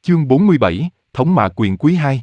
Chương 47, Thống mạ quyền quý 2.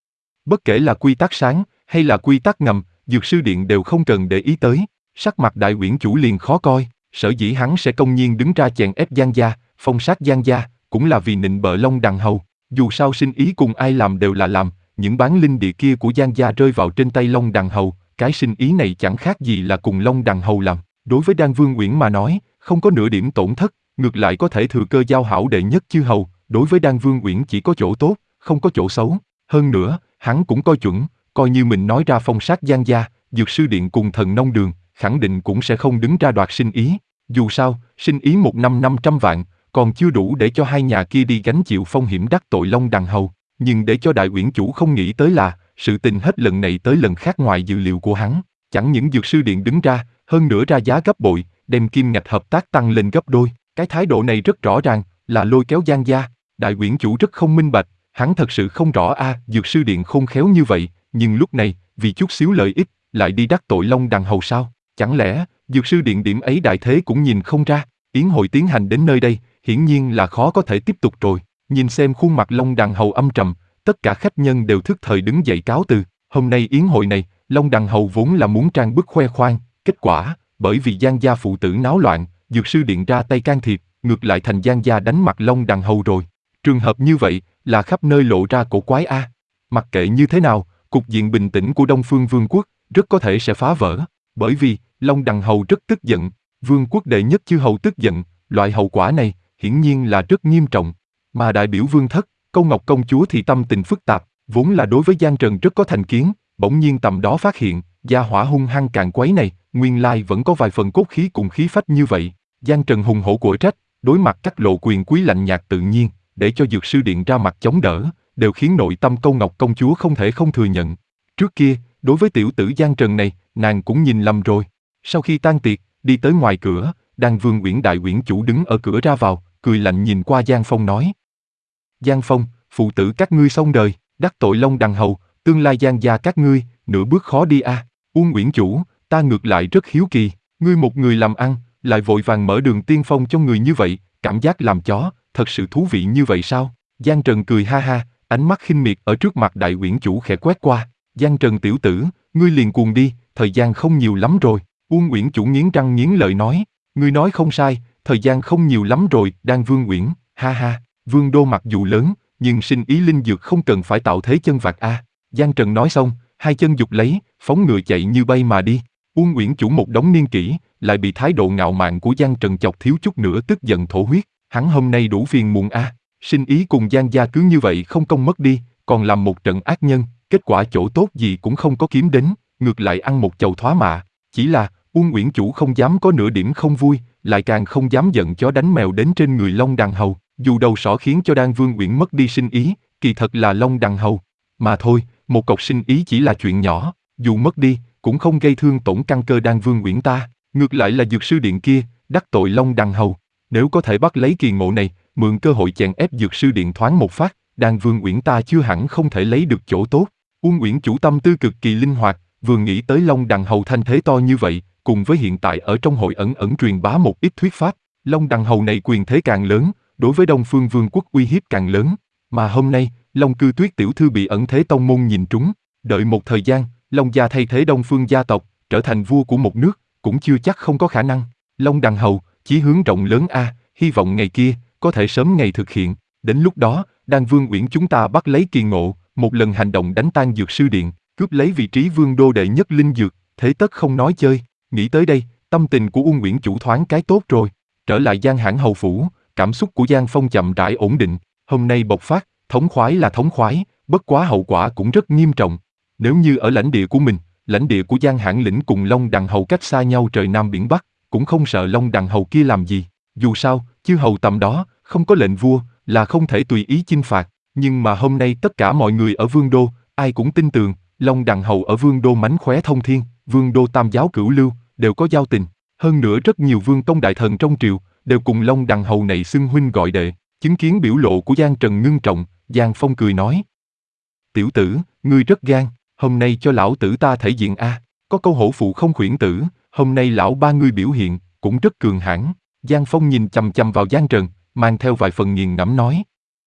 Bất kể là quy tắc sáng hay là quy tắc ngầm, Dược sư điện đều không cần để ý tới. Sắc mặt đại uyển chủ liền khó coi, sở dĩ hắn sẽ công nhiên đứng ra chèn ép Giang gia, phong sát Giang gia, cũng là vì nịnh bợ Long Đằng Hầu. Dù sao sinh ý cùng ai làm đều là làm, những bán linh địa kia của Giang gia rơi vào trên tay Long Đằng Hầu, cái sinh ý này chẳng khác gì là cùng Long Đằng Hầu làm. Đối với Đan Vương Uyển mà nói, không có nửa điểm tổn thất, ngược lại có thể thừa cơ giao hảo đệ nhất chư hầu. Đối với Đan Vương Uyển chỉ có chỗ tốt, không có chỗ xấu. Hơn nữa, hắn cũng coi chuẩn, coi như mình nói ra phong sát Giang gia, Dược sư điện cùng Thần Nông đường, khẳng định cũng sẽ không đứng ra đoạt sinh ý. Dù sao, sinh ý 1 năm 500 vạn, còn chưa đủ để cho hai nhà kia đi gánh chịu phong hiểm đắc tội Long Đằng Hầu. Nhưng để cho đại uyển chủ không nghĩ tới là, sự tình hết lần này tới lần khác ngoài dự liệu của hắn. Chẳng những Dược sư điện đứng ra, hơn nữa ra giá gấp bội, đem kim ngạch hợp tác tăng lên gấp đôi. Cái thái độ này rất rõ ràng, là lôi kéo Giang gia. Đại uyển chủ rất không minh bạch, hắn thật sự không rõ Dược sư điện khôn khéo như vậy, nhưng lúc này, vì chút xíu lợi ích, lại đi đắc tội Long Đằng Hầu sao? Chẳng lẽ, Dược sư điện điểm ấy đại thế cũng nhìn không ra? Yến hội tiến hành đến nơi đây, hiển nhiên là khó có thể tiếp tục rồi. Nhìn xem khuôn mặt Long Đằng Hầu âm trầm, tất cả khách nhân đều thức thời đứng dậy cáo từ. Hôm nay yến hội này, Long Đằng Hầu vốn là muốn trang bức khoe khoang, kết quả, bởi vì Giang gia phụ tử náo loạn, Dược sư điện ra tay can thiệp, ngược lại thành Giang gia đánh mặt Long Đằng Hầu rồi. Trường hợp như vậy, là khắp nơi lộ ra cổ quái Mặc kệ như thế nào, cục diện bình tĩnh của Đông Phương Vương quốc rất có thể sẽ phá vỡ, bởi vì Long Đằng Hầu rất tức giận, Vương quốc đệ nhất chư hầu tức giận, loại hậu quả này hiển nhiên là rất nghiêm trọng. Mà đại biểu Vương thất, Câu Ngọc công chúa thì tâm tình phức tạp, vốn là đối với Giang Trần rất có thành kiến, bỗng nhiên tầm đó phát hiện, gia hỏa hung hăng càn quấy này, nguyên lai vẫn có vài phần cốt khí cùng khí phách như vậy. Giang Trần hùng hổ của trách, đối mặt các lộ quyền quý lạnh nhạt tự nhiên, để cho Dược sư điện ra mặt chống đỡ, đều khiến nội tâm Câu Ngọc công chúa không thể không thừa nhận. Trước kia, đối với tiểu tử Giang Trần này, nàng cũng nhìn lầm rồi. Sau khi tan tiệc, đi tới ngoài cửa, Đan Vương Uyển đại uyển chủ đứng ở cửa ra vào, cười lạnh nhìn qua Giang Phong nói: Giang Phong, phụ tử các ngươi xong đời, đắc tội Long Đằng Hầu, tương lai Giang gia các ngươi, nửa bước khó đi Uông Uyển chủ, ta ngược lại rất hiếu kỳ, ngươi một người làm ăn, lại vội vàng mở đường tiên phong cho người như vậy, cảm giác làm chó, thật sự thú vị như vậy sao? Giang Trần cười ha ha, ánh mắt khinh miệt ở trước mặt đại uyển chủ khẽ quét qua. Giang Trần tiểu tử, ngươi liền cuồng đi, thời gian không nhiều lắm rồi. Uông Uyển chủ nghiến răng nghiến lợi nói, ngươi nói không sai, thời gian không nhiều lắm rồi. Đan Vương Uyển, ha ha, Vương đô mặc dù lớn, nhưng sinh ý linh dược không cần phải tạo thế chân vạc Giang Trần nói xong, hai chân giục lấy, phóng ngựa chạy như bay mà đi. Uông Uyển chủ một đống niên kỷ, lại bị thái độ ngạo mạn của Giang Trần chọc thiếu chút nữa tức giận thổ huyết. Hắn hôm nay đủ phiền muộn sinh ý cùng Giang gia cứ như vậy không công mất đi, còn làm một trận ác nhân, kết quả chỗ tốt gì cũng không có kiếm đến, ngược lại ăn một chầu thoá mạ. Chỉ là, Uông Uyển chủ không dám có nửa điểm không vui, lại càng không dám giận chó đánh mèo đến trên người Long Đằng Hầu. Dù đầu sỏ khiến cho Đan Vương Uyển mất đi sinh ý, kỳ thật là Long Đằng Hầu mà thôi, một cọc sinh ý chỉ là chuyện nhỏ, dù mất đi, cũng không gây thương tổn căn cơ Đan Vương Uyển ta. Ngược lại là Dược sư điện kia, đắc tội Long Đằng Hầu. Nếu có thể bắt lấy kỳ ngộ này, mượn cơ hội chèn ép Dược sư điện thoáng một phát, Đan Vương Uyển ta chưa hẳn không thể lấy được chỗ tốt. Uông Uyển chủ tâm tư cực kỳ linh hoạt, vừa nghĩ tới Long Đằng Hầu thanh thế to như vậy, cùng với hiện tại ở trong hội ẩn ẩn truyền bá một ít thuyết pháp, Long Đằng Hầu này quyền thế càng lớn, đối với Đông Phương Vương quốc uy hiếp càng lớn. Mà hôm nay, Long Cư Tuyết tiểu thư bị ẩn thế tông môn nhìn trúng, đợi một thời gian, Long gia thay thế Đông Phương gia tộc, trở thành vua của một nước, cũng chưa chắc không có khả năng. Long Đằng Hầu, chí hướng rộng lớn hy vọng ngày kia, có thể sớm ngày thực hiện. Đến lúc đó, Đan Vương Uyển chúng ta bắt lấy kỳ ngộ, một lần hành động đánh tan Dược sư điện, cướp lấy vị trí vương đô đệ nhất linh dược, thế tất không nói chơi. Nghĩ tới đây, tâm tình của Uông Uyển chủ thoáng cái tốt rồi. Trở lại Giang Hãn hầu phủ, cảm xúc của Giang Phong chậm rãi ổn định. Hôm nay bộc phát, thống khoái là thống khoái, bất quá hậu quả cũng rất nghiêm trọng. Nếu như ở lãnh địa của mình, lãnh địa của Giang Hãn lĩnh cùng Long Đằng Hầu cách xa nhau trời Nam biển Bắc, cũng không sợ Long Đằng Hầu kia làm gì. Dù sao, chư hầu tầm đó, không có lệnh vua, là không thể tùy ý chinh phạt. Nhưng mà hôm nay tất cả mọi người ở Vương đô, ai cũng tin tưởng, Long Đằng Hầu ở Vương đô mánh khóe thông thiên, Vương đô tam giáo cửu lưu, đều có giao tình. Hơn nữa rất nhiều vương tông đại thần trong triều, đều cùng Long Đằng Hầu này xưng huynh gọi đệ. Chứng kiến biểu lộ của Giang Trần ngưng trọng, Giang Phong cười nói: Tiểu tử, ngươi rất gan, hôm nay cho lão tử ta thể diện có câu hổ phụ không khuyển tử, hôm nay lão ba ngươi biểu hiện, cũng rất cường hãn. Giang Phong nhìn chằm chằm vào Giang Trần, mang theo vài phần nghiền ngẫm nói: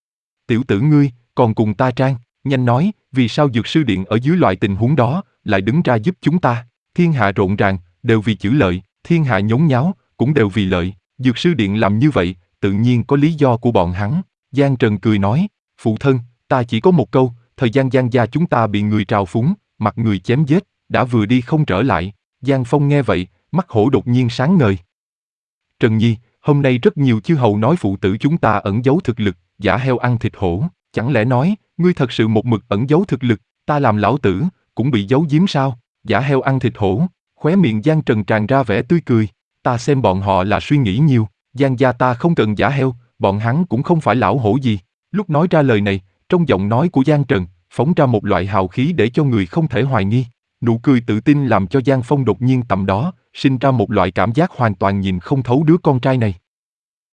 Tiểu tử ngươi, còn cùng ta trang, nhanh nói, vì sao dược sư điện ở dưới loại tình huống đó, lại đứng ra giúp chúng ta? Thiên hạ rộn ràng, đều vì chữ lợi, thiên hạ nhốn nháo, cũng đều vì lợi. Dược sư điện làm như vậy, tự nhiên có lý do của bọn hắn. Giang Trần cười nói, phụ thân, ta chỉ có một câu, thời gian Giang gia chúng ta bị người trào phúng, mặt người chém giết, đã vừa đi không trở lại. Giang Phong nghe vậy, mắt hổ đột nhiên sáng ngời. Trần Nhi, hôm nay rất nhiều chư hầu nói phụ tử chúng ta ẩn giấu thực lực, giả heo ăn thịt hổ, chẳng lẽ nói, ngươi thật sự một mực ẩn giấu thực lực, ta làm lão tử, cũng bị giấu giếm sao? Giả heo ăn thịt hổ, khóe miệng Giang Trần tràn ra vẻ tươi cười, ta xem bọn họ là suy nghĩ nhiều, Giang gia ta không cần giả heo, bọn hắn cũng không phải lão hổ gì. Lúc nói ra lời này, trong giọng nói của Giang Trần, phóng ra một loại hào khí để cho người không thể hoài nghi. Nụ cười tự tin làm cho Giang Phong đột nhiên tầm đó, sinh ra một loại cảm giác hoàn toàn nhìn không thấu đứa con trai này.